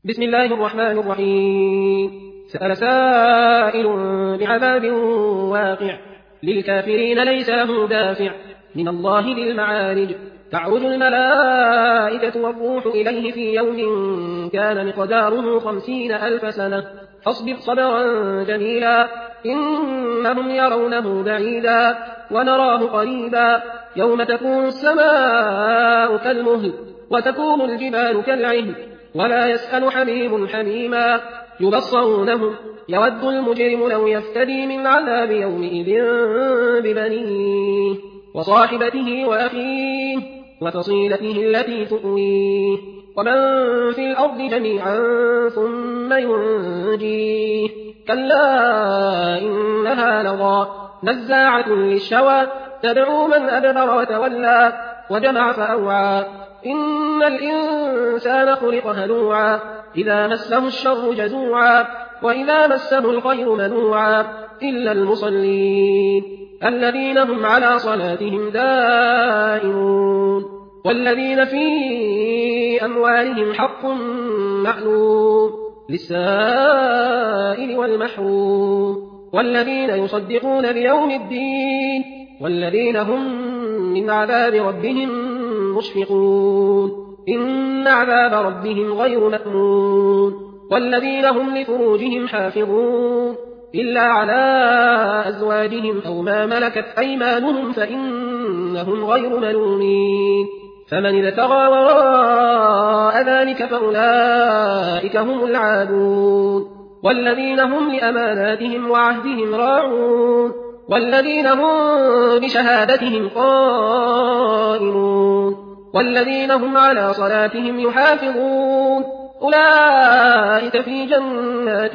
بسم الله الرحمن الرحيم. سأل سائل بعذاب واقع للكافرين ليس له دافع من الله ذي المعارج. تعرج الملائكة والروح إليه في يوم كان مقداره 50,000 سنة فاصبر صبرا جميلا إنهم يرونه بعيدا ونراه قريبا يوم تكون السماء كالمهل وتكون الجبال كالعهن ولا يسأل حميم حميما يبصرونهم يود المجرم لو يفتدي من عذاب يومئذ ببنيه وصاحبته وأخيه وفصيلته التي تؤويه ومن في الأرض جميعا ثم ينجيه كلا إنها لظى نزاعة للشوى تدعو من أدبر وتولى وجمع فأوعى إن الإنسان خلق هلوعا إذا مسه الشر جزوعا وإذا مسه الخير منوعا إلا المصلين الذين هم على صلاتهم دائمون والذين في أموالهم حق معلوم للسائل والمحروم والذين يصدقون بيوم الدين والذين هم من عذاب ربهم مشفقون إن عذاب ربهم غير مأمون والذين هم لفروجهم حافظون إلا على أزواجهم أو ما ملكت أيمانهم فإنهم غير ملومين فمن ابتغى وراء ذلك فأولئك هم العادون والذين هم لأماناتهم وعهدهم راعون والذين هم بشهادتهم قائمون والذين هم على صلاتهم يحافظون أولئك في جنات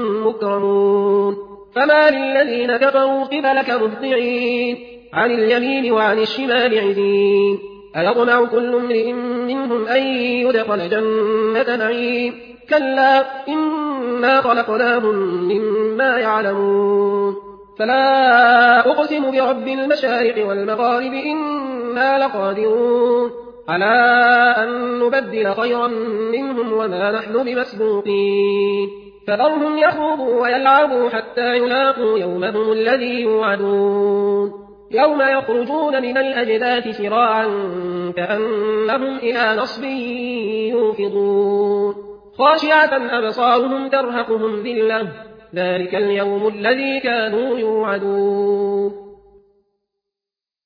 مكرمون فما للذين كفروا قبلك مهطعين عن اليمين وعن الشمال عزين أيطمع كل امرئ منهم أن يدخل جنة نعيم كلا إنا خلقناهم مما يعلمون فلا أقسم برب المشارق والمغارب إنا لقادرون على أن نبدل خيرا منهم وما نحن بمسبوقين فذرهم يخوضوا ويلعبوا حتى يلاقوا يومهم الذي يوعدون يوم يخرجون من الأجداث سراعا كأنهم إلى نصب يوفضون خاشعة أبصارهم ترهقهم ذلة ذلك اليوم الذي كانوا يوعدون